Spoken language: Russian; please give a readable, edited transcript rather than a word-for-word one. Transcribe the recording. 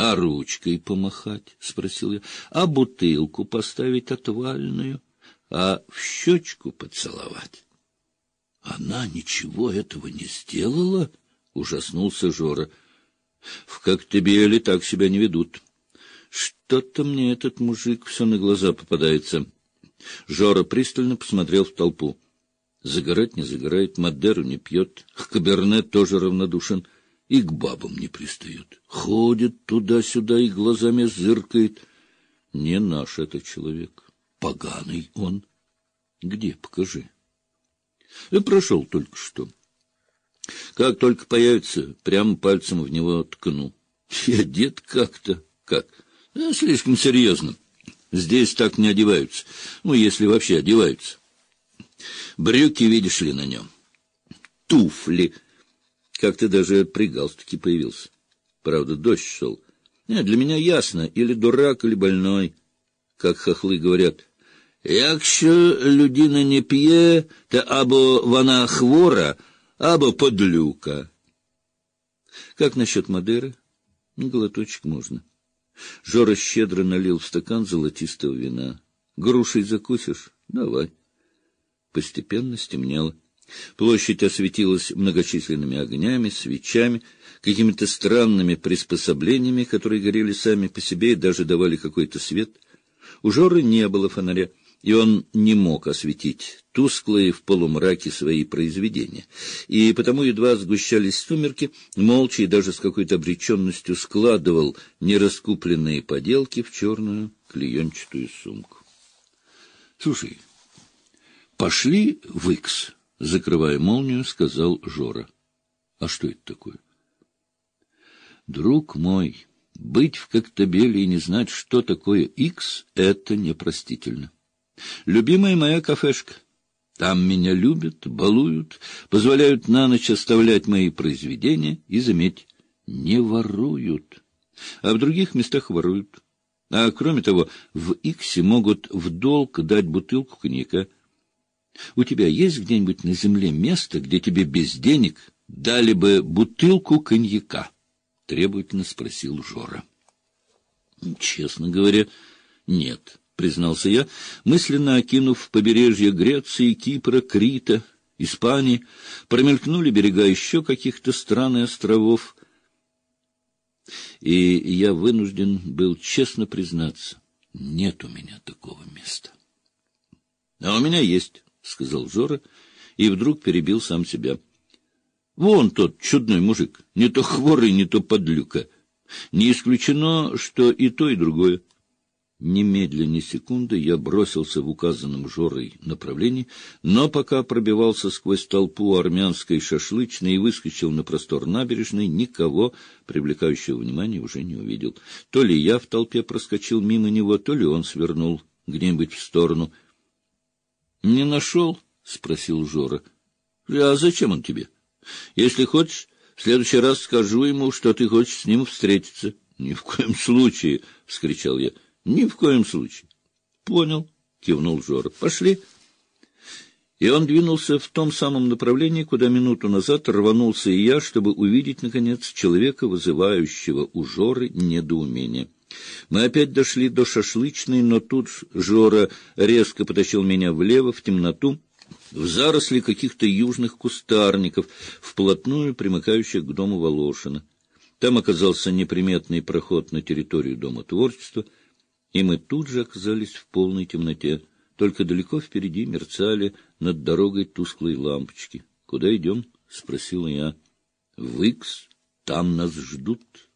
А ручкой помахать? — спросил я. — А бутылку поставить отвальную? А в щечку поцеловать? — Она ничего этого не сделала? — ужаснулся Жора. — В Коктебеле так себя не ведут. Что-то мне этот мужик все на глаза попадается. Жора пристально посмотрел в толпу. Загорать не загорает, Мадеру не пьет, к Каберне тоже равнодушен, и к бабам не пристает. Ходит туда-сюда и глазами зыркает. Не наш этот человек, поганый он. Где, покажи. Прошел только что. Как только появится, прямо пальцем в него ткну. И одет как-то, как? Слишком серьезно. Здесь так не одеваются. Ну, если вообще одеваются. Брюки, видишь ли, на нем. Туфли. Как-то даже при галстуке появился. Правда, дождь шел. Для меня ясно, или дурак, или больной. Как хохлы говорят. Якщо людина не п'є, то або вона хвора, або подлюка. Как насчет Мадеры? Глоточек можно. Жора щедро налил в стакан золотистого вина. Грушей закусишь? Давай. Постепенно стемнело. Площадь осветилась многочисленными огнями, свечами, какими-то странными приспособлениями, которые горели сами по себе и даже давали какой-то свет. У Жоры не было фонаря, и он не мог осветить тусклые в полумраке свои произведения. И потому едва сгущались сумерки, молча и даже с какой-то обреченностью складывал нераскупленные поделки в черную клеенчатую сумку. — Слушай, пошли в Икс, — закрывая молнию, сказал Жора. — А что это такое? — Друг мой, быть в Коктебеле и не знать, что такое Икс, — это непростительно. Любимая моя кафешка. Там меня любят, балуют, позволяют на ночь оставлять мои произведения и, заметь, не воруют. А в других местах воруют. А кроме того, в Иксе могут в долг дать бутылку коньяка. У тебя есть где-нибудь на земле место, где тебе без денег дали бы бутылку коньяка? — требовательно спросил Жора. — Честно говоря, нет, — признался я, мысленно окинув побережье Греции, Кипра, Крита, Испании. Промелькнули берега еще каких-то стран и островов. И я вынужден был честно признаться, нет у меня такого места. — А у меня есть, — сказал Жора, и вдруг перебил сам себя. — Вон тот чудной мужик, не то хворый, не то подлюка. Не исключено, что и то, и другое. Немедленно, ни секунды, я бросился в указанном Жорой направлении, но пока пробивался сквозь толпу армянской шашлычной и выскочил на простор набережной, никого, привлекающего внимания, уже не увидел. То ли я в толпе проскочил мимо него, то ли он свернул где-нибудь в сторону. — Не нашел? — спросил Жора. — А зачем он тебе? Если хочешь, в следующий раз скажу ему, что ты хочешь с ним встретиться. — Ни в коем случае! — вскричал я. — Ни в коем случае. — Понял, — кивнул Жора. — Пошли. И он двинулся в том самом направлении, куда минуту назад рванулся и я, чтобы увидеть, наконец, человека, вызывающего у Жоры недоумение. Мы опять дошли до шашлычной, но тут Жора резко потащил меня влево, в темноту, в заросли каких-то южных кустарников, вплотную примыкающих к дому Волошина. Там оказался неприметный проход на территорию Дома творчества, и мы тут же оказались в полной темноте. Только далеко впереди мерцали над дорогой тусклые лампочки. — Куда идем? — спросил я. — В Икс. Там нас ждут.